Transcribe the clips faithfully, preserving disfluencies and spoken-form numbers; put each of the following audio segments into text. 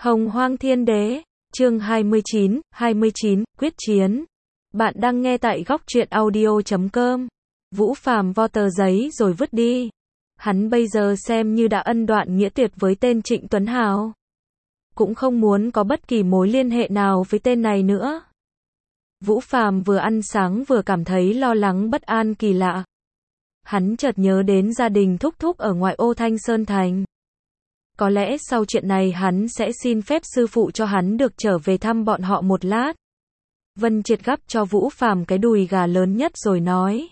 Hồng Hoang Thiên Đế, chương hai mươi chín, hai mươi chín, quyết chiến. Bạn đang nghe tại góc truyện audio chấm com. Vũ Phàm vo tờ giấy rồi vứt đi. Hắn bây giờ xem như đã ân đoạn nghĩa tuyệt với tên Trịnh Tuấn Hào. Cũng không muốn có bất kỳ mối liên hệ nào với tên này nữa. Vũ Phàm vừa ăn sáng vừa cảm thấy lo lắng bất an kỳ lạ. Hắn chợt nhớ đến gia đình thúc thúc ở ngoại ô Thanh Sơn Thành. Có lẽ sau chuyện này hắn sẽ xin phép sư phụ cho hắn được trở về thăm bọn họ một lát. Vân Triệt gắp cho Vũ Phàm cái đùi gà lớn nhất rồi nói.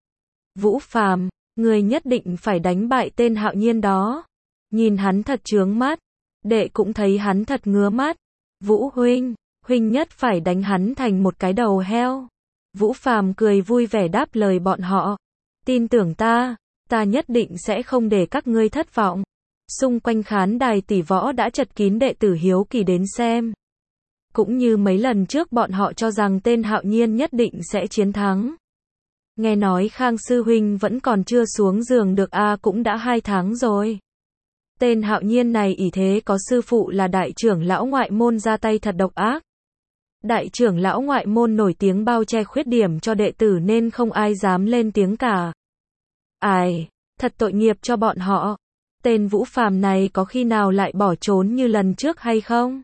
Vũ Phàm, người nhất định phải đánh bại tên Hạo Nhiên đó. Nhìn hắn thật chướng mắt. Đệ cũng thấy hắn thật ngứa mắt. Vũ huynh, huynh nhất phải đánh hắn thành một cái đầu heo. Vũ Phàm cười vui vẻ đáp lời bọn họ. Tin tưởng ta, ta nhất định sẽ không để các ngươi thất vọng. Xung quanh khán đài tỷ võ đã chật kín đệ tử hiếu kỳ đến xem. Cũng như mấy lần trước bọn họ cho rằng tên Hạo Nhiên nhất định sẽ chiến thắng. Nghe nói Khang sư huynh vẫn còn chưa xuống giường được a à, cũng đã hai tháng rồi. Tên Hạo Nhiên này ỷ thế có sư phụ là đại trưởng lão ngoại môn ra tay thật độc ác. Đại trưởng lão ngoại môn nổi tiếng bao che khuyết điểm cho đệ tử nên không ai dám lên tiếng cả. Ai, thật tội nghiệp cho bọn họ. Tên Vũ Phàm này có khi nào lại bỏ trốn như lần trước hay không?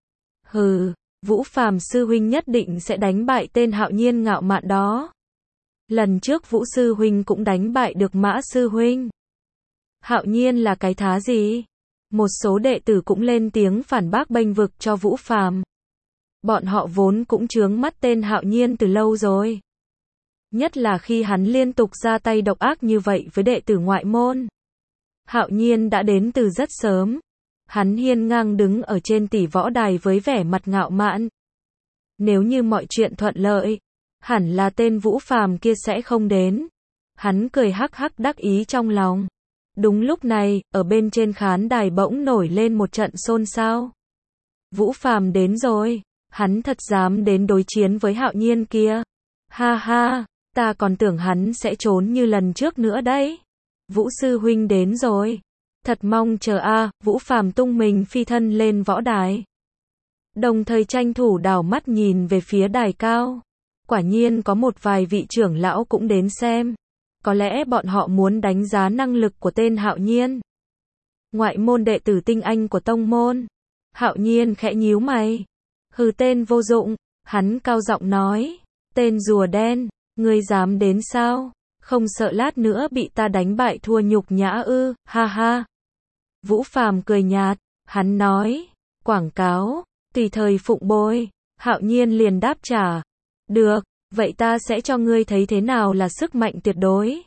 Hừ, Vũ Phàm sư huynh nhất định sẽ đánh bại tên Hạo Nhiên ngạo mạn đó. Lần trước Vũ sư huynh cũng đánh bại được Mã sư huynh. Hạo Nhiên là cái thá gì? Một số đệ tử cũng lên tiếng phản bác bênh vực cho Vũ Phàm. Bọn họ vốn cũng chướng mắt tên Hạo Nhiên từ lâu rồi. Nhất là khi hắn liên tục ra tay độc ác như vậy với đệ tử ngoại môn. Hạo Nhiên đã đến từ rất sớm. Hắn hiên ngang đứng ở trên tỷ võ đài với vẻ mặt ngạo mạn. Nếu như mọi chuyện thuận lợi, hẳn là tên Vũ Phàm kia sẽ không đến. Hắn cười hắc hắc đắc ý trong lòng. Đúng lúc này, ở bên trên khán đài bỗng nổi lên một trận xôn xao. Vũ Phàm đến rồi, hắn thật dám đến đối chiến với Hạo Nhiên kia. Ha ha, ta còn tưởng hắn sẽ trốn như lần trước nữa đấy. Vũ sư huynh đến rồi. Thật mong chờ a, à, Vũ Phàm tung mình phi thân lên võ đài. Đồng thời tranh thủ đảo mắt nhìn về phía đài cao. Quả nhiên có một vài vị trưởng lão cũng đến xem. Có lẽ bọn họ muốn đánh giá năng lực của tên Hạo Nhiên. Ngoại môn đệ tử tinh anh của tông môn. Hạo Nhiên khẽ nhíu mày. Hừ, tên vô dụng, hắn cao giọng nói. Tên rùa đen, ngươi dám đến sao? Không sợ lát nữa bị ta đánh bại thua nhục nhã ư, ha ha. Vũ Phàm cười nhạt, hắn nói, quảng cáo, tùy thời phụng bồi. Hạo Nhiên liền đáp trả, được, vậy ta sẽ cho ngươi thấy thế nào là sức mạnh tuyệt đối.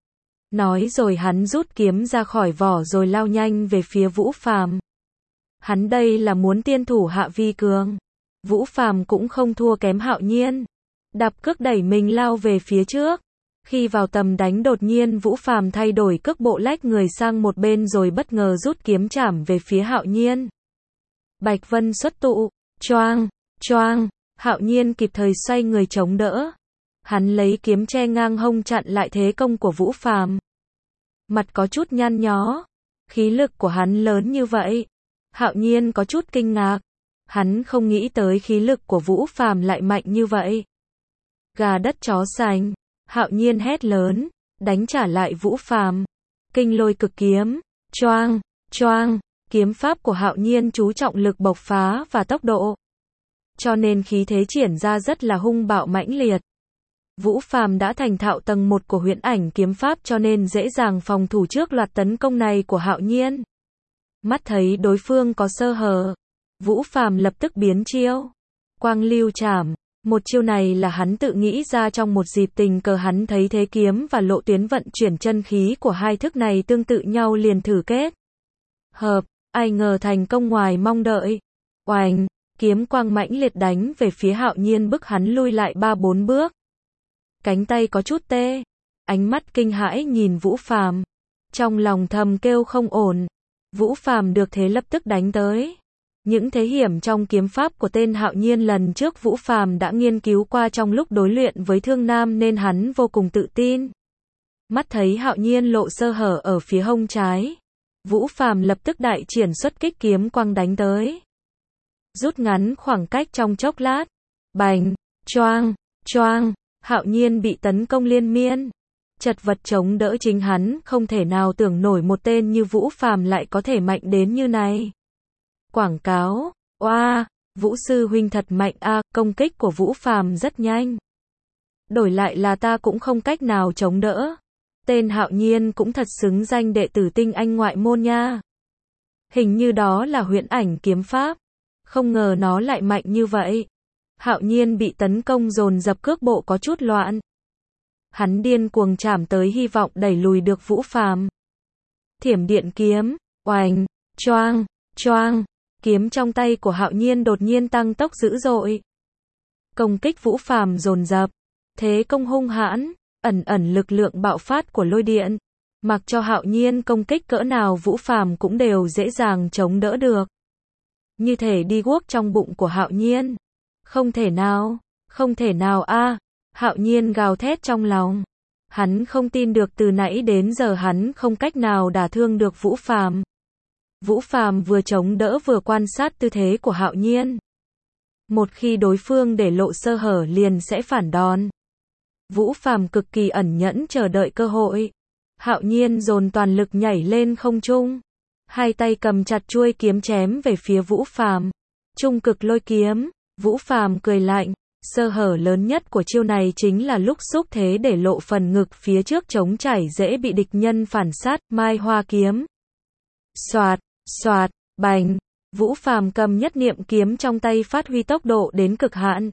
Nói rồi hắn rút kiếm ra khỏi vỏ rồi lao nhanh về phía Vũ Phàm. Hắn đây là muốn tiên thủ hạ vi cường. Vũ Phàm cũng không thua kém Hạo Nhiên. Đạp cước đẩy mình lao về phía trước. Khi vào tầm đánh đột nhiên Vũ Phàm thay đổi cước bộ lách người sang một bên rồi bất ngờ rút kiếm chảm về phía Hạo Nhiên. Bạch Vân xuất tụ, choang, choang, Hạo Nhiên kịp thời xoay người chống đỡ. Hắn lấy kiếm che ngang hông chặn lại thế công của Vũ Phàm. Mặt có chút nhăn nhó, khí lực của hắn lớn như vậy. Hạo Nhiên có chút kinh ngạc. Hắn không nghĩ tới khí lực của Vũ Phàm lại mạnh như vậy. Gà đất chó sành. Hạo Nhiên hét lớn, đánh trả lại Vũ Phàm. Kinh lôi cực kiếm, choang, choang, kiếm pháp của Hạo Nhiên chú trọng lực bộc phá và tốc độ. Cho nên khí thế triển ra rất là hung bạo mãnh liệt. Vũ Phàm đã thành thạo tầng một của huyễn ảnh kiếm pháp cho nên dễ dàng phòng thủ trước loạt tấn công này của Hạo Nhiên. Mắt thấy đối phương có sơ hở, Vũ Phàm lập tức biến chiêu. Quang lưu chảm. Một chiêu này là hắn tự nghĩ ra trong một dịp tình cờ hắn thấy thế kiếm và lộ tuyến vận chuyển chân khí của hai thức này tương tự nhau liền thử kết hợp, ai ngờ thành công ngoài mong đợi. Oành, kiếm quang mãnh liệt đánh về phía Hạo Nhiên bức hắn lui lại ba bốn bước. Cánh tay có chút tê, ánh mắt kinh hãi nhìn Vũ Phàm, trong lòng thầm kêu không ổn. Vũ Phàm được thế lập tức đánh tới. Những thế hiểm trong kiếm pháp của tên Hạo Nhiên lần trước Vũ Phàm đã nghiên cứu qua trong lúc đối luyện với Thương Nam nên hắn vô cùng tự tin. Mắt thấy Hạo Nhiên lộ sơ hở ở phía hông trái, Vũ Phàm lập tức đại triển xuất kích kiếm quang đánh tới. rút ngắn khoảng cách trong chốc lát. Bành, choang, choang, Hạo Nhiên bị tấn công liên miên. Chật vật chống đỡ, chính hắn không thể nào tưởng nổi một tên như Vũ Phàm lại có thể mạnh đến như này. Quảng cáo, oa, Vũ sư huynh thật mạnh a, công kích của Vũ Phàm rất nhanh. Đổi lại là ta cũng không cách nào chống đỡ. Tên Hạo Nhiên cũng thật xứng danh đệ tử tinh anh ngoại môn nha. Hình như đó là huyễn ảnh kiếm pháp. Không ngờ nó lại mạnh như vậy. Hạo Nhiên bị tấn công dồn dập, cước bộ có chút loạn. Hắn điên cuồng chạm tới, hy vọng đẩy lùi được Vũ Phàm. Thiểm điện kiếm, oành, choang, choang, kiếm trong tay của Hạo Nhiên đột nhiên tăng tốc dữ dội. Công kích Vũ Phàm dồn dập, thế công hung hãn, ẩn ẩn lực lượng bạo phát của lôi điện. Mặc cho Hạo Nhiên công kích cỡ nào, Vũ Phàm cũng đều dễ dàng chống đỡ được. Như thể đi guốc trong bụng của Hạo Nhiên. Không thể nào, không thể nào a, Hạo Nhiên gào thét trong lòng. Hắn không tin được từ nãy đến giờ hắn không cách nào đả thương được Vũ Phàm. Vũ Phàm vừa chống đỡ vừa quan sát tư thế của Hạo Nhiên. Một khi đối phương để lộ sơ hở liền sẽ phản đòn. Vũ Phàm cực kỳ ẩn nhẫn chờ đợi cơ hội. Hạo Nhiên dồn toàn lực nhảy lên không trung, hai tay cầm chặt chuôi kiếm chém về phía Vũ Phàm. Trung cực lôi kiếm. Vũ Phàm cười lạnh, sơ hở lớn nhất của chiêu này chính là lúc xúc thế để lộ phần ngực phía trước trống trải, dễ bị địch nhân phản sát. Mai Hoa kiếm. Xoạt, xoạt, bành. Vũ Phàm cầm nhất niệm kiếm trong tay, phát huy tốc độ đến cực hạn.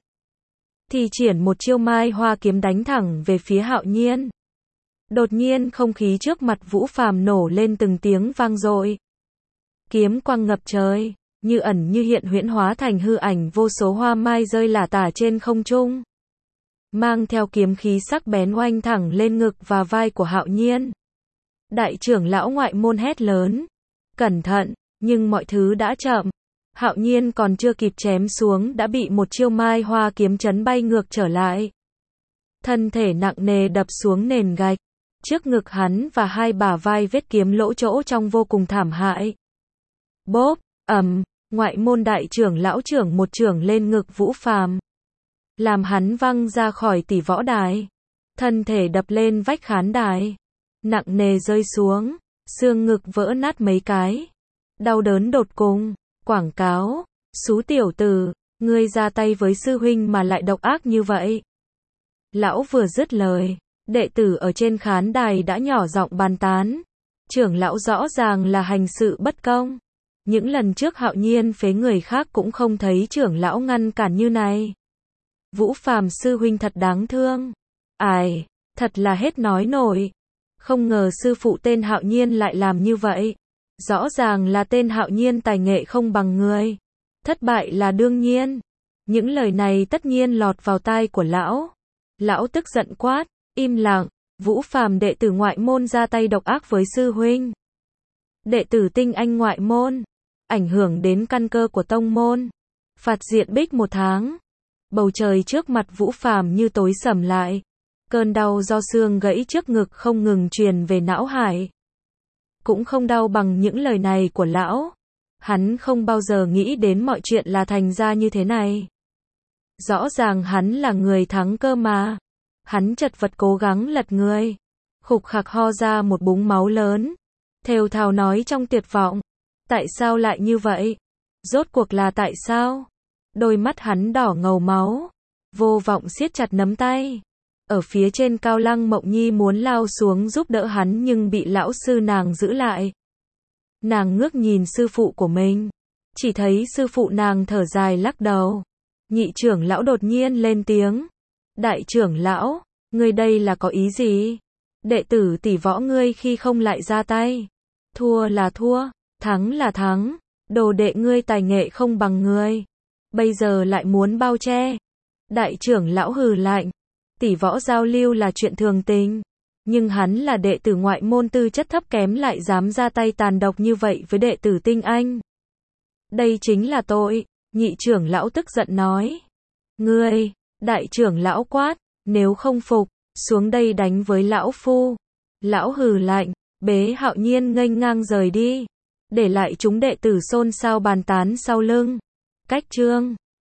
Thi triển một chiêu Mai Hoa kiếm đánh thẳng về phía Hạo Nhiên. Đột nhiên không khí trước mặt Vũ Phàm nổ lên từng tiếng vang dội. Kiếm quang ngập trời, như ẩn như hiện, huyễn hóa thành hư ảnh vô số hoa mai rơi lả tả trên không trung. Mang theo kiếm khí sắc bén oanh thẳng lên ngực và vai của Hạo Nhiên. Đại trưởng lão ngoại môn hét lớn. Cẩn thận, nhưng mọi thứ đã chậm. Hạo Nhiên còn chưa kịp chém xuống đã bị một chiêu Mai Hoa kiếm chấn bay ngược trở lại. Thân thể nặng nề đập xuống nền gạch. Trước ngực hắn và hai bả vai vết kiếm lỗ chỗ trong vô cùng thảm hại. Bốp, ầm, ngoại môn đại trưởng lão trưởng một trưởng lên ngực Vũ Phàm, làm hắn văng ra khỏi tỷ võ đài. Thân thể đập lên vách khán đài, nặng nề rơi xuống, xương ngực vỡ nát mấy cái. Đau đớn đột cùng. Quảng cáo, xú tiểu tử, ngươi ra tay với sư huynh mà lại độc ác như vậy. Lão vừa dứt lời, đệ tử ở trên khán đài đã nhỏ giọng bàn tán. Trưởng lão rõ ràng là hành sự bất công. Những lần trước Hạo Nhiên phế người khác cũng không thấy trưởng lão ngăn cản như này. Vũ Phàm sư huynh thật đáng thương. Ai, thật là hết nói nổi. Không ngờ sư phụ tên Hạo Nhiên lại làm như vậy. Rõ ràng là tên Hạo Nhiên tài nghệ không bằng người. Thất bại là đương nhiên. Những lời này tất nhiên lọt vào tai của lão. Lão tức giận quát, im lặng. Vũ Phàm đệ tử ngoại môn ra tay độc ác với sư huynh. Đệ tử tinh anh ngoại môn, ảnh hưởng đến căn cơ của tông môn. Phạt diện bích một tháng. Bầu trời trước mặt Vũ Phàm như tối sầm lại. Cơn đau do xương gãy trước ngực không ngừng truyền về não hải. Cũng không đau bằng những lời này của lão. Hắn không bao giờ nghĩ đến mọi chuyện là thành ra như thế này. Rõ ràng hắn là người thắng cơ mà. Hắn chật vật cố gắng lật người. Khục khặc ho ra một búng máu lớn. Thều thào nói trong tuyệt vọng. Tại sao lại như vậy? Rốt cuộc là tại sao? Đôi mắt hắn đỏ ngầu máu. Vô vọng siết chặt nắm tay. Ở phía trên cao Lăng Mộng Nhi muốn lao xuống giúp đỡ hắn nhưng bị lão sư nàng giữ lại. Nàng ngước nhìn sư phụ của mình. Chỉ thấy sư phụ nàng thở dài lắc đầu. Nhị trưởng lão đột nhiên lên tiếng. Đại trưởng lão, ngươi đây là có ý gì? Đệ tử tỷ võ ngươi khi không lại ra tay. Thua là thua, thắng là thắng. Đồ đệ ngươi tài nghệ không bằng ngươi. Bây giờ lại muốn bao che. Đại trưởng lão hừ lạnh. Tỷ võ giao lưu là chuyện thường tình. Nhưng hắn là đệ tử ngoại môn tư chất thấp kém lại dám ra tay tàn độc như vậy với đệ tử tinh anh. Đây chính là tội. Nhị trưởng lão tức giận nói. Ngươi, đại trưởng lão quát, nếu không phục, xuống đây đánh với lão phu. Lão hừ lạnh, bế Hạo Nhiên nghênh ngang rời đi. Để lại chúng đệ tử xôn xao bàn tán sau lưng. cách chương